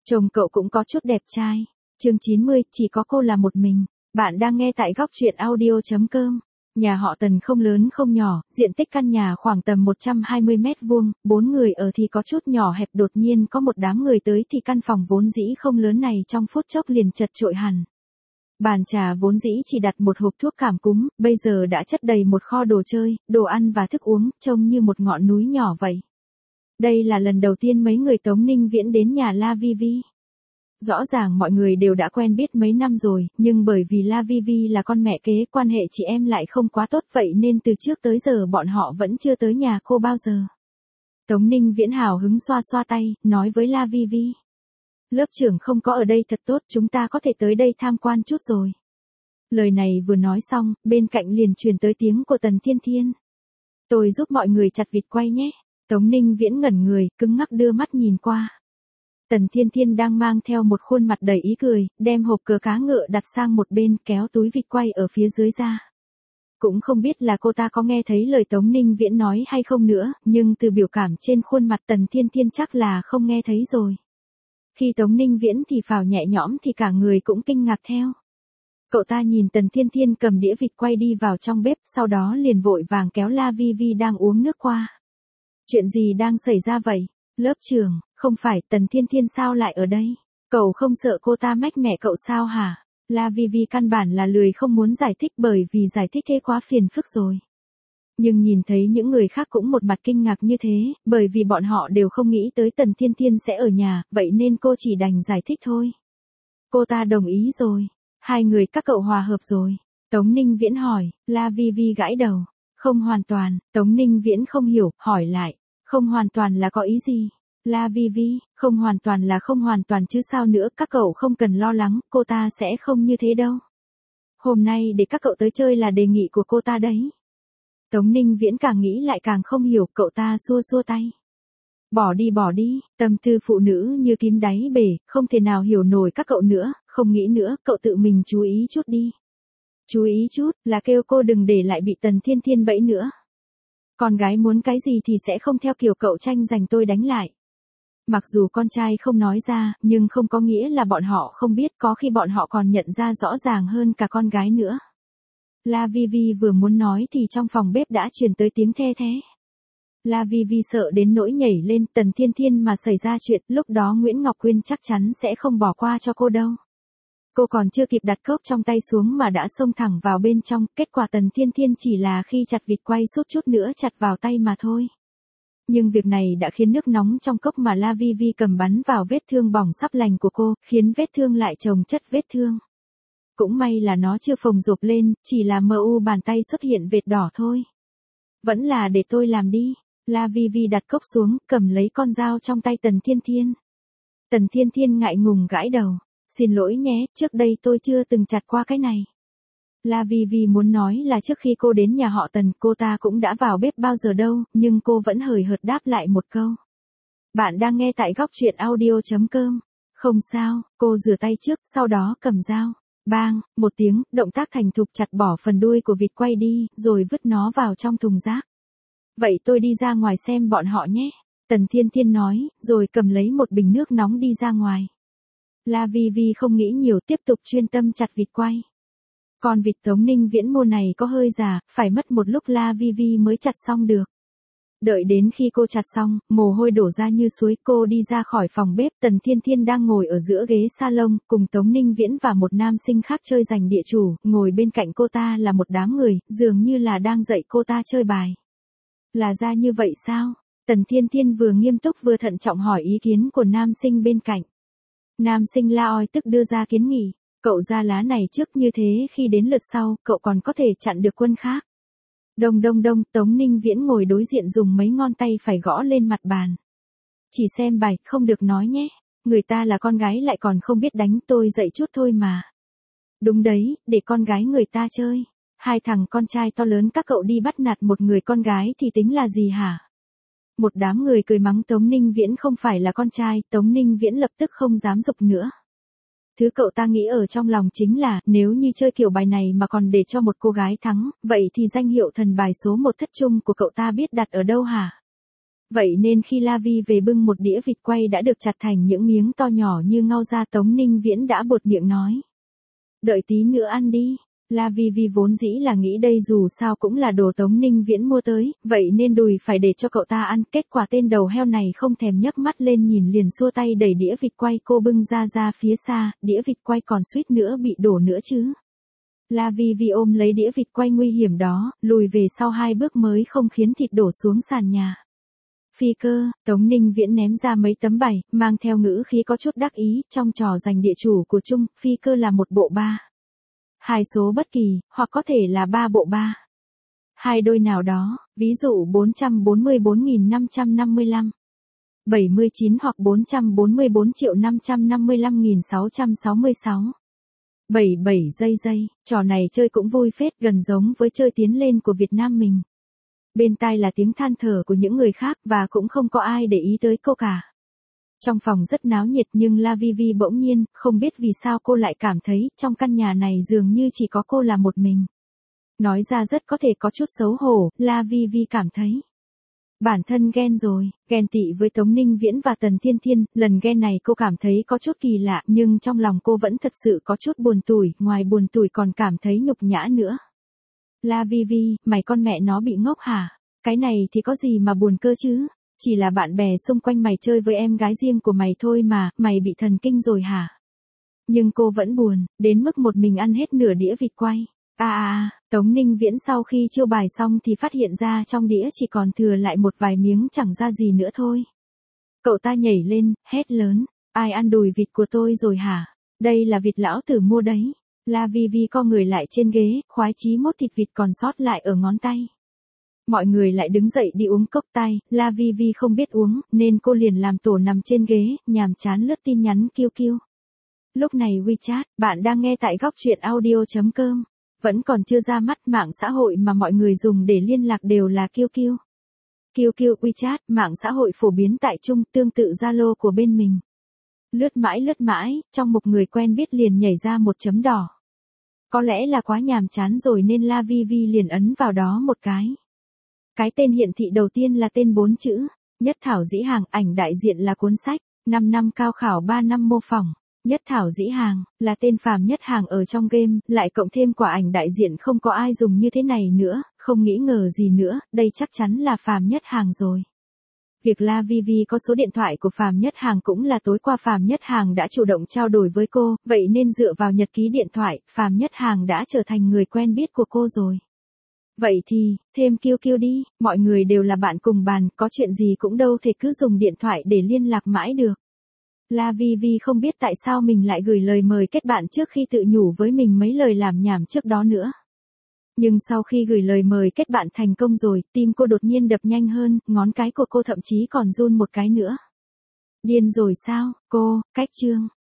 Chồng cậu cũng có chút đẹp trai. Chương 90, chỉ có cô là một mình. Bạn đang nghe tại góc truyện audio.com. Nhà họ Tần không lớn không nhỏ, diện tích căn nhà khoảng tầm 120 mét vuông, 4 người ở thì có chút nhỏ hẹp, đột nhiên có một đám người tới thì căn phòng vốn dĩ không lớn này trong phút chốc liền chật chội hẳn. Bàn trà vốn dĩ chỉ đặt một hộp thuốc cảm cúm, bây giờ đã chất đầy một kho đồ chơi, đồ ăn và thức uống, trông như một ngọn núi nhỏ vậy. Đây là lần đầu tiên mấy người Tống Ninh Viễn đến nhà La Vi Vi. Rõ ràng mọi người đều đã quen biết mấy năm rồi, nhưng bởi vì La Vi Vi là con mẹ kế, quan hệ chị em lại không quá tốt, vậy nên từ trước tới giờ bọn họ vẫn chưa tới nhà cô bao giờ. Tống Ninh Viễn hào hứng xoa xoa tay, nói với La Vi Vi. Lớp trưởng không có ở đây thật tốt, chúng ta có thể tới đây tham quan chút rồi. Lời này vừa nói xong, bên cạnh liền truyền tới tiếng của Tần Thiên Thiên. Tôi giúp mọi người chặt vịt quay nhé. Tống Ninh Viễn ngẩn người, cứng ngắc đưa mắt nhìn qua. Tần Thiên Thiên đang mang theo một khuôn mặt đầy ý cười, đem hộp cờ cá ngựa đặt sang một bên, kéo túi vịt quay ở phía dưới ra. Cũng không biết là cô ta có nghe thấy lời Tống Ninh Viễn nói hay không nữa, nhưng từ biểu cảm trên khuôn mặt Tần Thiên Thiên chắc là không nghe thấy rồi. Khi Tống Ninh Viễn thì phào nhẹ nhõm thì cả người cũng kinh ngạc theo. Cậu ta nhìn Tần Thiên Thiên cầm đĩa vịt quay đi vào trong bếp, sau đó liền vội vàng kéo La Vi Vi đang uống nước qua. Chuyện gì đang xảy ra vậy? Lớp trưởng, không phải, Tần Thiên Thiên sao lại ở đây? Cậu không sợ cô ta mách mẹ cậu sao hả? La Vi Vi căn bản là lười không muốn giải thích, bởi vì giải thích thế quá phiền phức rồi. Nhưng nhìn thấy những người khác cũng một mặt kinh ngạc như thế, bởi vì bọn họ đều không nghĩ tới Tần Thiên Thiên sẽ ở nhà, vậy nên cô chỉ đành giải thích thôi. Cô ta đồng ý rồi. Hai người các cậu hòa hợp rồi. Tống Ninh Viễn hỏi. La Vi Vi gãi đầu. Không hoàn toàn. Tống Ninh Viễn không hiểu, hỏi lại. Không hoàn toàn là có ý gì? La Vi Vi, không hoàn toàn là không hoàn toàn chứ sao nữa, các cậu không cần lo lắng, cô ta sẽ không như thế đâu. Hôm nay để các cậu tới chơi là đề nghị của cô ta đấy. Tống Ninh Viễn càng nghĩ lại càng không hiểu, cậu ta xua xua tay. Bỏ đi, tâm tư phụ nữ như kim đáy bể, không thể nào hiểu nổi các cậu nữa, không nghĩ nữa, cậu tự mình chú ý chút đi. Chú ý chút, là kêu cô đừng để lại bị Tần Thiên Thiên bẫy nữa. Con gái muốn cái gì thì sẽ không theo kiểu cậu tranh giành tôi đánh lại. Mặc dù con trai không nói ra, nhưng không có nghĩa là bọn họ không biết, có khi bọn họ còn nhận ra rõ ràng hơn cả con gái nữa. La Vi Vi vừa muốn nói thì trong phòng bếp đã truyền tới tiếng the thé. La Vi Vi sợ đến nỗi nhảy lên, Tần Thiên Thiên mà xảy ra chuyện, lúc đó Nguyễn Ngọc Quyên chắc chắn sẽ không bỏ qua cho cô đâu. Cô còn chưa kịp đặt cốc trong tay xuống mà đã xông thẳng vào bên trong, kết quả Tần Thiên Thiên chỉ là khi chặt vịt quay suốt chút nữa chặt vào tay mà thôi. Nhưng việc này đã khiến nước nóng trong cốc mà La Vi Vi cầm bắn vào vết thương bỏng sắp lành của cô, khiến vết thương lại chồng chất vết thương. Cũng may là nó chưa phồng rộp lên, chỉ là mờ u bàn tay xuất hiện vệt đỏ thôi. Vẫn là để tôi làm đi. La Vi Vi đặt cốc xuống, cầm lấy con dao trong tay Tần Thiên Thiên. Tần Thiên Thiên ngại ngùng gãi đầu. Xin lỗi nhé, trước đây tôi chưa từng chặt qua cái này. La Vi Vi muốn nói là trước khi cô đến nhà họ Tần, cô ta cũng đã vào bếp bao giờ đâu, nhưng cô vẫn hời hợt đáp lại một câu. Bạn đang nghe tại góc truyện audio.com. Không sao, cô rửa tay trước, sau đó cầm dao. Bang, một tiếng, động tác thành thục chặt bỏ phần đuôi của vịt quay đi, rồi vứt nó vào trong thùng rác. Vậy tôi đi ra ngoài xem bọn họ nhé. Tần Thiên Thiên nói, rồi cầm lấy một bình nước nóng đi ra ngoài. La Vi Vi không nghĩ nhiều, tiếp tục chuyên tâm chặt vịt quay. Con vịt Tống Ninh Viễn mua này có hơi già, phải mất một lúc La Vi Vi mới chặt xong được. Đợi đến khi cô chặt xong, mồ hôi đổ ra như suối, cô đi ra khỏi phòng bếp, Tần Thiên Thiên đang ngồi ở giữa ghế salon, cùng Tống Ninh Viễn và một nam sinh khác chơi giành địa chủ, ngồi bên cạnh cô ta là một đám người, dường như là đang dạy cô ta chơi bài. Là ra như vậy sao? Tần Thiên Thiên vừa nghiêm túc vừa thận trọng hỏi ý kiến của nam sinh bên cạnh. Nam sinh la oi tức đưa ra kiến nghị, cậu ra lá này trước, như thế khi đến lượt sau, cậu còn có thể chặn được quân khác. Đông, Tống Ninh Viễn ngồi đối diện dùng mấy ngón tay phải gõ lên mặt bàn. Chỉ xem bài, không được nói nhé. Người ta là con gái lại còn không biết đánh, tôi dạy chút thôi mà. Đúng đấy, để con gái người ta chơi. Hai thằng con trai to lớn các cậu đi bắt nạt một người con gái thì tính là gì hả? Một đám người cười mắng Tống Ninh Viễn không phải là con trai, Tống Ninh Viễn lập tức không dám giục nữa. Thứ cậu ta nghĩ ở trong lòng chính là, nếu như chơi kiểu bài này mà còn để cho một cô gái thắng, vậy thì danh hiệu thần bài số 1 thất trung của cậu ta biết đặt ở đâu hả? Vậy nên khi La Vi về bưng một đĩa vịt quay đã được chặt thành những miếng to nhỏ như ngao ra, Tống Ninh Viễn đã buột miệng nói. Đợi tí nữa ăn đi. La Vi vốn dĩ là nghĩ đây dù sao cũng là đồ Tống Ninh Viễn mua tới, vậy nên đùi phải để cho cậu ta ăn. Kết quả tên đầu heo này không thèm nhấc mắt lên nhìn, liền xua tay đẩy đĩa vịt quay cô bưng ra phía xa, đĩa vịt quay còn suýt nữa bị đổ nữa chứ. La Vi ôm lấy đĩa vịt quay nguy hiểm đó, lùi về sau 2 bước mới không khiến thịt đổ xuống sàn nhà. Phi Cơ, Tống Ninh Viễn ném ra mấy tấm bài, mang theo ngữ khí có chút đắc ý, trong trò giành địa chủ của Trung, Phi Cơ là một bộ 3. 2 số bất kỳ, hoặc có thể là 3 bộ 3. 2 đôi nào đó, ví dụ 444.555, 79 hoặc 444.555.666. 77 giây, trò này chơi cũng vui phết, gần giống với chơi tiến lên của Việt Nam mình. Bên tai là tiếng than thở của những người khác và cũng không có ai để ý tới cô cả. Trong phòng rất náo nhiệt nhưng La Vi bỗng nhiên, không biết vì sao cô lại cảm thấy trong căn nhà này dường như chỉ có cô là một mình. Nói ra rất có thể có chút xấu hổ, La Vi cảm thấy. Bản thân ghen rồi, ghen tị với Tống Ninh Viễn và Tần Thiên Thiên, lần ghen này cô cảm thấy có chút kỳ lạ nhưng trong lòng cô vẫn thật sự có chút buồn tủi, ngoài buồn tủi còn cảm thấy nhục nhã nữa. La Vi, mày con mẹ nó bị ngốc hả? Cái này thì có gì mà buồn cơ chứ? Chỉ là bạn bè xung quanh mày chơi với em gái riêng của mày thôi mà, mày bị thần kinh rồi hả? Nhưng cô vẫn buồn, đến mức một mình ăn hết nửa đĩa vịt quay. Tống Ninh Viễn sau khi chiêu bài xong thì phát hiện ra trong đĩa chỉ còn thừa lại một vài miếng chẳng ra gì nữa thôi. Cậu ta nhảy lên, hét lớn, ai ăn đùi vịt của tôi rồi hả? Đây là vịt lão tử mua đấy. La Vi co người lại trên ghế, khoái chí mốt thịt vịt còn sót lại ở ngón tay. Mọi người lại đứng dậy đi uống cốc tay, La Vi không biết uống, nên cô liền làm tổ nằm trên ghế, nhàm chán lướt tin nhắn kiu. Lúc này WeChat, bạn đang nghe tại góc truyện audio.com. Vẫn còn chưa ra mắt, mạng xã hội mà mọi người dùng để liên lạc đều là kiu. QQ WeChat, mạng xã hội phổ biến tại Trung, tương tự Zalo của bên mình. Lướt mãi, trong mục người quen biết liền nhảy ra một chấm đỏ. Có lẽ là quá nhàm chán rồi nên La Vi liền ấn vào đó một cái. Cái tên hiển thị đầu tiên là tên 4 chữ, Nhất Thảo Dĩ Hàng, ảnh đại diện là cuốn sách, 5 năm cao khảo 3 năm mô phỏng. Nhất Thảo Dĩ Hàng, là tên Phàm Nhất Hàng ở trong game, lại cộng thêm quả ảnh đại diện không có ai dùng như thế này nữa, không nghĩ ngờ gì nữa, đây chắc chắn là Phàm Nhất Hàng rồi. Việc La Vi có số điện thoại của Phàm Nhất Hàng cũng là tối qua Phàm Nhất Hàng đã chủ động trao đổi với cô, vậy nên dựa vào nhật ký điện thoại, Phàm Nhất Hàng đã trở thành người quen biết của cô rồi. Vậy thì, thêm QQ đi, mọi người đều là bạn cùng bàn, có chuyện gì cũng đâu thể cứ dùng điện thoại để liên lạc mãi được. La Vi không biết tại sao mình lại gửi lời mời kết bạn trước khi tự nhủ với mình mấy lời làm nhảm trước đó nữa. Nhưng sau khi gửi lời mời kết bạn thành công rồi, tim cô đột nhiên đập nhanh hơn, ngón cái của cô thậm chí còn run một cái nữa. Điên rồi sao, cô, cách chương.